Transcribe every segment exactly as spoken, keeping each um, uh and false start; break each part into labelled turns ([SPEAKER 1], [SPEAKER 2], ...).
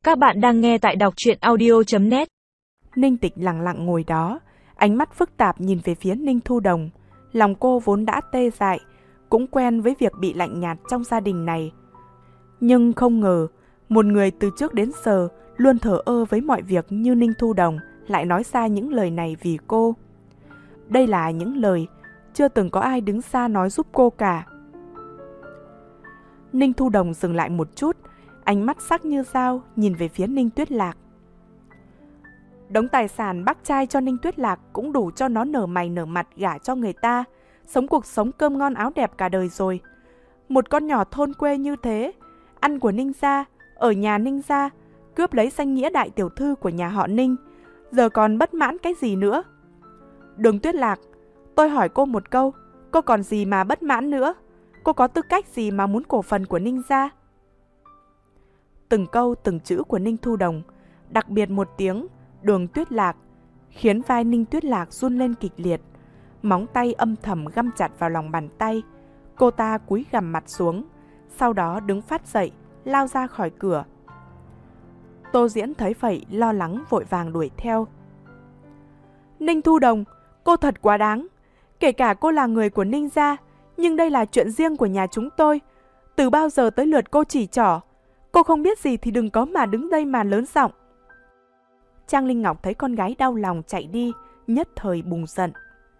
[SPEAKER 1] Các bạn đang nghe tại đọc truyện audio chấm net.
[SPEAKER 2] Ninh Tịch lặng lặng ngồi đó, ánh mắt phức tạp nhìn về phía Ninh Thu Đồng. Lòng cô vốn đã tê dại, cũng quen với việc bị lạnh nhạt trong gia đình này. Nhưng không ngờ, một người từ trước đến giờ luôn thờ ơ với mọi việc như Ninh Thu Đồng lại nói ra những lời này vì cô. Đây là những lời chưa từng có ai đứng ra nói giúp cô cả. Ninh Thu Đồng dừng lại một chút, ánh mắt sắc như dao nhìn về phía Ninh Tuyết Lạc. Đống tài sản bác trai cho Ninh Tuyết Lạc cũng đủ cho nó nở mày nở mặt gả cho người ta, sống cuộc sống cơm ngon áo đẹp cả đời rồi. Một con nhỏ thôn quê như thế, ăn của Ninh gia, ở nhà Ninh gia, cướp lấy danh nghĩa đại tiểu thư của nhà họ Ninh, giờ còn bất mãn cái gì nữa? Đường Tuyết Lạc, tôi hỏi cô một câu, cô còn gì mà bất mãn nữa? Cô có tư cách gì mà muốn cổ phần của Ninh gia? Từng câu từng chữ của Ninh Thu Đồng, đặc biệt một tiếng Đường Tuyết Lạc, khiến vai Ninh Tuyết Lạc run lên kịch liệt, móng tay âm thầm găm chặt vào lòng bàn tay. Cô ta cúi gằm mặt xuống, sau đó đứng phát dậy, lao ra khỏi cửa. Tô Diễn thấy vậy lo lắng vội vàng đuổi theo. Ninh Thu Đồng, cô thật quá đáng. Kể cả cô là người của Ninh gia, nhưng đây là chuyện riêng của nhà chúng tôi. Từ bao giờ tới lượt cô chỉ trỏ? Cô không biết gì thì đừng có mà đứng đây mà lớn giọng. Trang Linh Ngọc thấy con gái đau lòng chạy đi, nhất thời bùng giận.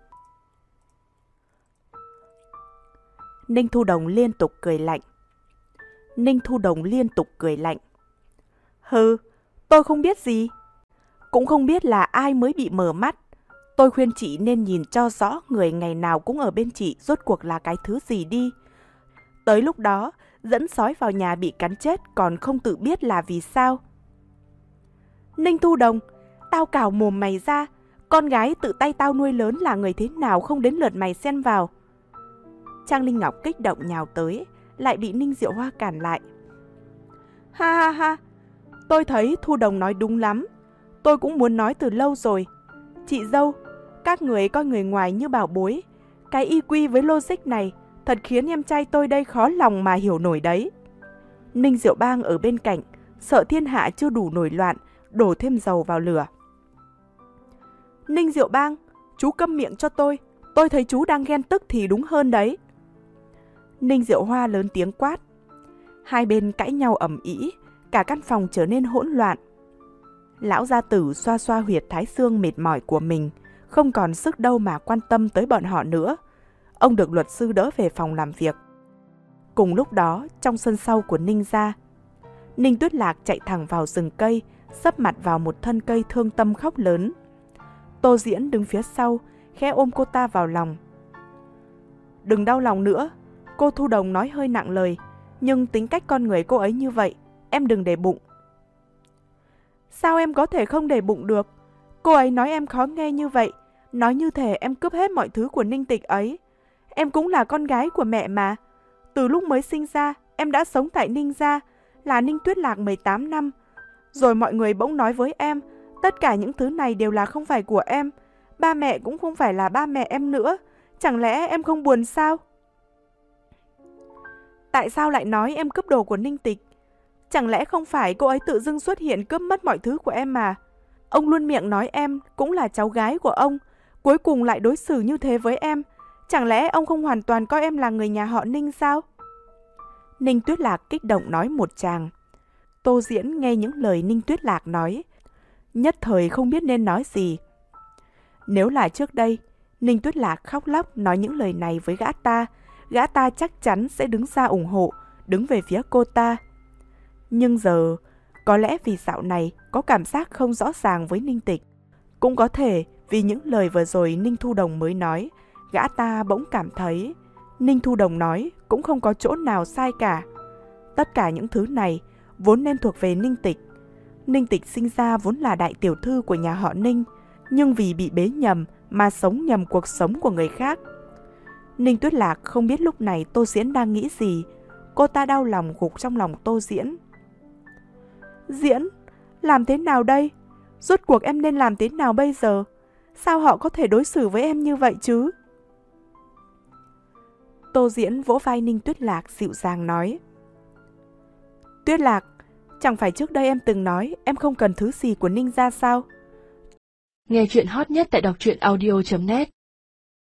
[SPEAKER 2] Ninh Thu Đồng liên tục cười lạnh. Ninh Thu Đồng liên tục cười lạnh. Hừ, tôi không biết gì. Cũng không biết là ai mới bị mở mắt. Tôi khuyên chị nên nhìn cho rõ người ngày nào cũng ở bên chị rốt cuộc là cái thứ gì đi. Tới lúc đó, dẫn sói vào nhà bị cắn chết còn không tự biết là vì sao. Ninh Thu Đồng, tao cào mồm mày ra, con gái tự tay tao nuôi lớn là người thế nào không đến lượt mày xen vào. Trang Linh Ngọc kích động nhào tới, lại bị Ninh Diệu Hoa cản lại. Ha ha ha, tôi thấy Thu Đồng nói đúng lắm, tôi cũng muốn nói từ lâu rồi. Chị dâu, các người coi người ngoài như bảo bối, cái i quy với logic này thật khiến em trai tôi đây khó lòng mà hiểu nổi đấy. Ninh Diệu Bang ở bên cạnh, sợ thiên hạ chưa đủ nổi loạn, đổ thêm dầu vào lửa. Ninh Diệu Bang, chú câm miệng cho tôi, tôi thấy chú đang ghen tức thì đúng hơn đấy. Ninh Diệu Hoa lớn tiếng quát. Hai bên cãi nhau ầm ĩ, cả căn phòng trở nên hỗn loạn. Lão gia tử xoa xoa huyệt thái xương mệt mỏi của mình, không còn sức đâu mà quan tâm tới bọn họ nữa. Ông được luật sư đỡ về phòng làm việc. Cùng lúc đó, trong sân sau của Ninh gia, Ninh Tuyết Lạc chạy thẳng vào rừng cây, sấp mặt vào một thân cây thương tâm khóc lớn. Tô Diễn đứng phía sau, khẽ ôm cô ta vào lòng. Đừng đau lòng nữa, cô Thu Đồng nói hơi nặng lời, nhưng tính cách con người cô ấy như vậy, em đừng để bụng. Sao em có thể không để bụng được? Cô ấy nói em khó nghe như vậy, nói như thể em cướp hết mọi thứ của Ninh Tịch ấy. Em cũng là con gái của mẹ mà. Từ lúc mới sinh ra, em đã sống tại Ninh gia, là Ninh Tuyết Lạc mười tám năm. Rồi mọi người bỗng nói với em, tất cả những thứ này đều là không phải của em. Ba mẹ cũng không phải là ba mẹ em nữa. Chẳng lẽ em không buồn sao? Tại sao lại nói em cướp đồ của Ninh Tịch? Chẳng lẽ không phải cô ấy tự dưng xuất hiện cướp mất mọi thứ của em mà? Ông luôn miệng nói em cũng là cháu gái của ông, cuối cùng lại đối xử như thế với em. Chẳng lẽ ông không hoàn toàn coi em là người nhà họ Ninh sao? Ninh Tuyết Lạc kích động nói một tràng. Tô Diễn nghe những lời Ninh Tuyết Lạc nói, nhất thời không biết nên nói gì. Nếu là trước đây, Ninh Tuyết Lạc khóc lóc nói những lời này với gã ta, gã ta chắc chắn sẽ đứng ra ủng hộ, đứng về phía cô ta. Nhưng giờ, có lẽ vì dạo này có cảm giác không rõ ràng với Ninh Tịch. Cũng có thể vì những lời vừa rồi Ninh Thu Đồng mới nói, gã ta bỗng cảm thấy Ninh Thu Đồng nói cũng không có chỗ nào sai cả. Tất cả những thứ này vốn nên thuộc về Ninh Tịch. Ninh Tịch sinh ra vốn là đại tiểu thư của nhà họ Ninh, nhưng vì bị bế nhầm mà sống nhầm cuộc sống của người khác. Ninh Tuyết Lạc không biết lúc này Tô Diễn đang nghĩ gì. Cô ta đau lòng gục trong lòng Tô Diễn. Diễn, làm thế nào đây? Rốt cuộc em nên làm thế nào bây giờ? Sao họ có thể đối xử với em như vậy chứ? Tô Diễn vỗ vai Ninh Tuyết Lạc dịu dàng nói. Tuyết Lạc, Chẳng phải trước đây em từng nói em không cần thứ gì của Ninh gia sao?
[SPEAKER 3] Nghe chuyện hot nhất tại đọc truyện audio chấm net.